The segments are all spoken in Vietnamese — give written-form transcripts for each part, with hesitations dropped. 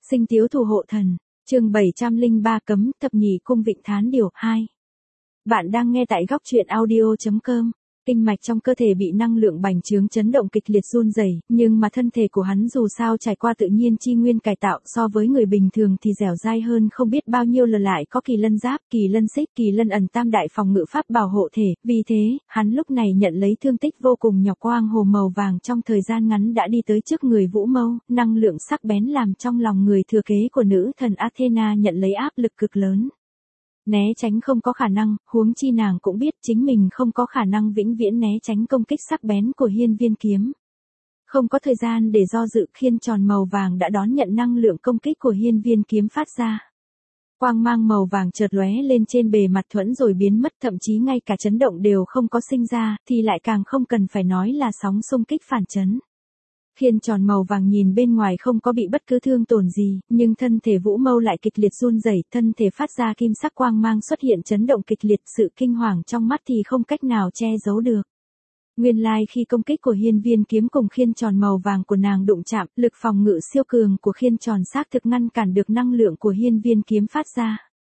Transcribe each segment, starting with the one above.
Sinh tiếu thủ hộ thần, chương 703 cấm thập nhị cung vịnh thán điều 2. Bạn đang nghe tại góc truyện audio.com. Kinh mạch trong cơ thể bị năng lượng bành trướng chấn động kịch liệt run rẩy, nhưng mà thân thể của hắn dù sao trải qua tự nhiên chi nguyên cải tạo, so với người bình thường thì dẻo dai hơn không biết bao nhiêu lần, lại có kỳ lân giáp, kỳ lân xích, kỳ lân ẩn tam đại phòng ngự pháp bảo hộ thể, vì thế, hắn lúc này nhận lấy thương tích vô cùng nhọc. Quang hồ màu vàng trong thời gian ngắn đã đi tới trước người Vũ Mâu, năng lượng sắc bén làm trong lòng người thừa kế của nữ thần Athena nhận lấy áp lực cực lớn. Né tránh không có khả năng, huống chi nàng cũng biết chính mình không có khả năng vĩnh viễn né tránh công kích sắc bén của hiên viên kiếm. Không có thời gian để do dự, khiên tròn màu vàng đã đón nhận năng lượng công kích của hiên viên kiếm phát ra. Quang mang màu vàng chợt lóe lên trên bề mặt thuẫn rồi biến mất, thậm chí ngay cả chấn động đều không có sinh ra, thì lại càng không cần phải nói là sóng xung kích phản chấn. Khiên tròn màu vàng nhìn bên ngoài không có bị bất cứ thương tổn gì, nhưng thân thể Vũ Mâu lại kịch liệt run rẩy, thân thể phát ra kim sắc quang mang xuất hiện chấn động kịch liệt, sự kinh hoàng trong mắt thì không cách nào che giấu được. Nguyên lai khi công kích của hiên viên kiếm cùng khiên tròn màu vàng của nàng đụng chạm, lực phòng ngự siêu cường của khiên tròn xác thực ngăn cản được năng lượng của hiên viên kiếm phát ra.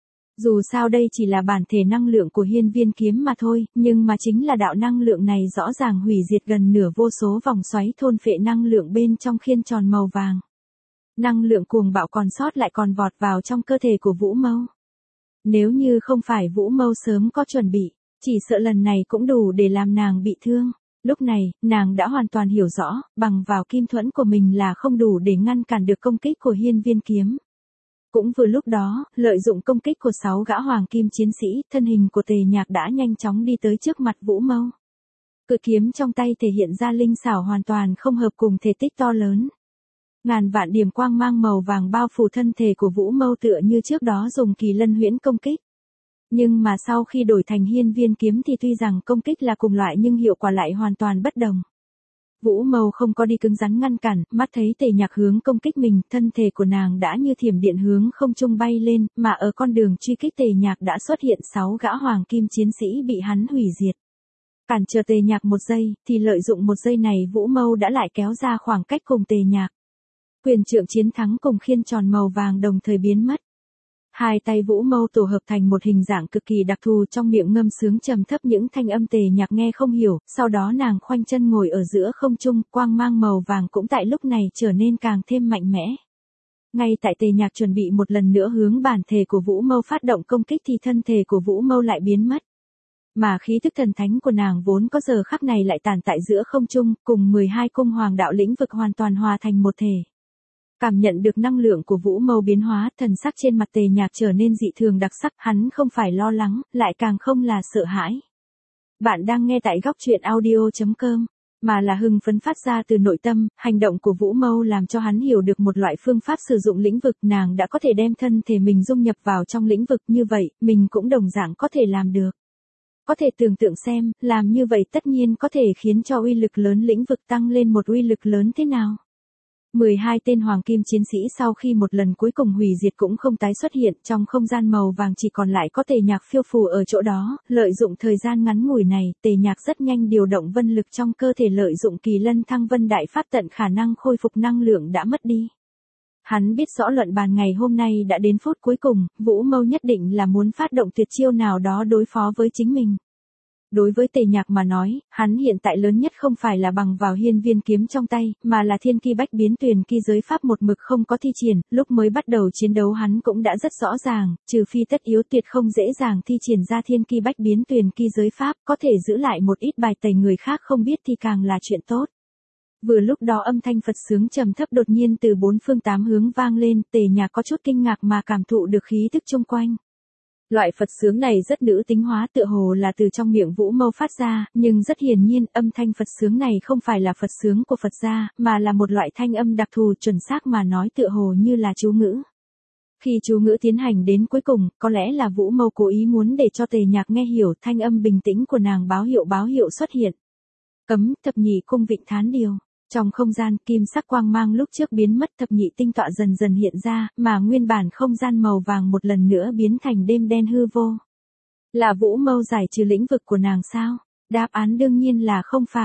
Dù sao đây chỉ là bản thể năng lượng của hiên viên kiếm mà thôi, nhưng mà chính là đạo năng lượng này rõ ràng hủy diệt gần nửa vô số vòng xoáy thôn phệ năng lượng bên trong khiên tròn màu vàng. Năng lượng cuồng bạo còn sót lại còn vọt vào trong cơ thể của Vũ Mâu. Nếu như không phải Vũ Mâu sớm có chuẩn bị, chỉ sợ lần này cũng đủ để làm nàng bị thương. Lúc này, nàng đã hoàn toàn hiểu rõ, bằng vào kim thuẫn của mình là không đủ để ngăn cản được công kích của hiên viên kiếm. Cũng vừa lúc đó, lợi dụng công kích của 6 gã hoàng kim chiến sĩ, thân hình của Tề Nhạc đã nhanh chóng đi tới trước mặt Vũ Mâu. Cự kiếm trong tay thể hiện ra linh xảo hoàn toàn không hợp cùng thể tích to lớn. Ngàn vạn điểm quang mang màu vàng bao phủ thân thể của Vũ Mâu tựa như trước đó dùng kỳ lân huyễn công kích. Nhưng mà sau khi đổi thành hiên viên kiếm thì tuy rằng công kích là cùng loại nhưng hiệu quả lại hoàn toàn bất đồng. Vũ Mâu không có đi cứng rắn ngăn cản, mắt thấy Tề Nhạc hướng công kích mình, thân thể của nàng đã như thiểm điện hướng không trung bay lên, mà ở con đường truy kích Tề Nhạc đã xuất hiện 6 gã hoàng kim chiến sĩ bị hắn hủy diệt. Cản trở Tề Nhạc một giây, thì lợi dụng một giây này Vũ Mâu đã lại kéo ra khoảng cách cùng Tề Nhạc. Quyền trượng chiến thắng cùng khiên tròn màu vàng đồng thời biến mất. Hai tay Vũ Mâu tổ hợp thành một hình dạng cực kỳ đặc thù, trong miệng ngâm sướng trầm thấp những thanh âm Tề Nhạc nghe không hiểu, sau đó nàng khoanh chân ngồi ở giữa không trung, quang mang màu vàng cũng tại lúc này trở nên càng thêm mạnh mẽ. Ngay tại Tề Nhạc chuẩn bị một lần nữa hướng bản thể của Vũ Mâu phát động công kích thì thân thể của Vũ Mâu lại biến mất. Mà khí thức thần thánh của nàng vốn có giờ khắc này lại tản tại giữa không trung, cùng 12 cung hoàng đạo lĩnh vực hoàn toàn hòa thành một thể. Cảm nhận được năng lượng của Vũ Mâu biến hóa, thần sắc trên mặt Tề Nhạc trở nên dị thường đặc sắc, hắn không phải lo lắng, lại càng không là sợ hãi. Bạn đang nghe tại góc truyện audio.com, mà là hưng phấn phát ra từ nội tâm. Hành động của Vũ Mâu làm cho hắn hiểu được một loại phương pháp sử dụng lĩnh vực, nàng đã có thể đem thân thể mình dung nhập vào trong lĩnh vực, như vậy, mình cũng đồng dạng có thể làm được. Có thể tưởng tượng xem, làm như vậy tất nhiên có thể khiến cho uy lực lớn lĩnh vực tăng lên một uy lực lớn thế nào. 12 tên hoàng kim chiến sĩ sau khi một lần cuối cùng hủy diệt cũng không tái xuất hiện, trong không gian màu vàng chỉ còn lại có Tề Nhạc phiêu phù ở chỗ đó, lợi dụng thời gian ngắn ngủi này, Tề Nhạc rất nhanh điều động vân lực trong cơ thể, lợi dụng kỳ lân thăng vân đại pháp tận khả năng khôi phục năng lượng đã mất đi. Hắn biết rõ luận bàn ngày hôm nay đã đến phút cuối cùng, Vũ Mâu nhất định là muốn phát động tuyệt chiêu nào đó đối phó với chính mình. Đối với Tề Nhạc mà nói, hắn hiện tại lớn nhất không phải là bằng vào hiên viên kiếm trong tay, mà là thiên ki bách biến tuyền ki giới pháp một mực không có thi triển. Lúc mới bắt đầu chiến đấu hắn cũng đã rất rõ ràng, trừ phi tất yếu tuyệt không dễ dàng thi triển ra thiên ki bách biến tuyền ki giới pháp, có thể giữ lại một ít bài tẩy người khác không biết thì càng là chuyện tốt. Vừa lúc đó âm thanh Phật sướng trầm thấp đột nhiên từ bốn phương tám hướng vang lên, Tề Nhạc có chút kinh ngạc mà cảm thụ được khí tức chung quanh. Loại Phật sướng này rất nữ tính hóa, tựa hồ là từ trong miệng Vũ Mâu phát ra, nhưng rất hiển nhiên, âm thanh Phật sướng này không phải là Phật sướng của Phật gia, mà là một loại thanh âm đặc thù, chuẩn xác mà nói tựa hồ như là chú ngữ. Khi chú ngữ tiến hành đến cuối cùng, có lẽ là Vũ Mâu cố ý muốn để cho Tề Nhạc nghe hiểu, thanh âm bình tĩnh của nàng báo hiệu xuất hiện. Cấm thập nhị cung vịnh thán điều. Trong không gian, kim sắc quang mang lúc trước biến mất, thập nhị tinh tọa dần dần hiện ra, mà nguyên bản không gian màu vàng một lần nữa biến thành đêm đen hư vô. Là Vũ Mâu giải trừ lĩnh vực của nàng sao? Đáp án đương nhiên là không phải.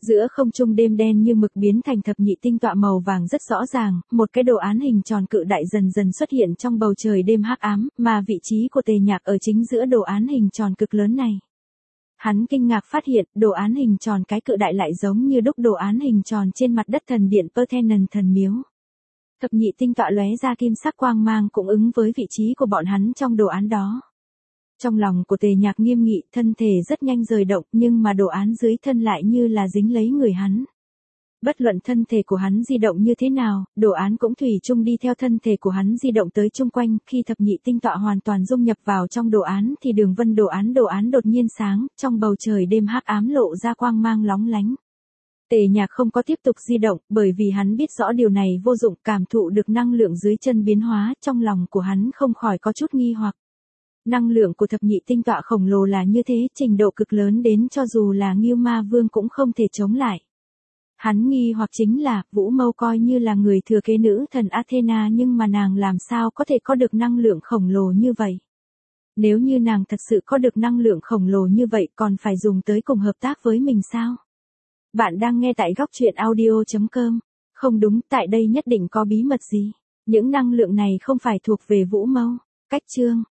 Giữa không trung đêm đen như mực biến thành thập nhị tinh tọa màu vàng rất rõ ràng, một cái đồ án hình tròn cự đại dần dần xuất hiện trong bầu trời đêm hắc ám, mà vị trí của Tề Nhạc ở chính giữa đồ án hình tròn cực lớn này. Hắn kinh ngạc phát hiện, đồ án hình tròn cái cự đại lại giống như đúc đồ án hình tròn trên mặt đất thần điện Parthenon thần miếu. Thập nhị tinh tọa lóe ra kim sắc quang mang cũng ứng với vị trí của bọn hắn trong đồ án đó. Trong lòng của Tề Nhạc nghiêm nghị, thân thể rất nhanh rời động, nhưng mà đồ án dưới thân lại như là dính lấy người hắn. Bất luận thân thể của hắn di động như thế nào, đồ án cũng thủy chung đi theo thân thể của hắn di động tới chung quanh, khi thập nhị tinh tọa hoàn toàn dung nhập vào trong đồ án thì đường vân đồ án đột nhiên sáng, trong bầu trời đêm hắc ám lộ ra quang mang lóng lánh. Tề Nhạc không có tiếp tục di động, bởi vì hắn biết rõ điều này vô dụng, cảm thụ được năng lượng dưới chân biến hóa, trong lòng của hắn không khỏi có chút nghi hoặc. Năng lượng của thập nhị tinh tọa khổng lồ là như thế, trình độ cực lớn đến cho dù là Ngưu Ma Vương cũng không thể chống lại. Hắn nghi hoặc chính là, Vũ Mâu coi như là người thừa kế nữ thần Athena nhưng mà nàng làm sao có thể có được năng lượng khổng lồ như vậy? Nếu như nàng thật sự có được năng lượng khổng lồ như vậy còn phải dùng tới cùng hợp tác với mình sao? Bạn đang nghe tại góc truyện audio.com. Không đúng, tại đây nhất định có bí mật gì. Những năng lượng này không phải thuộc về Vũ Mâu. Cách chương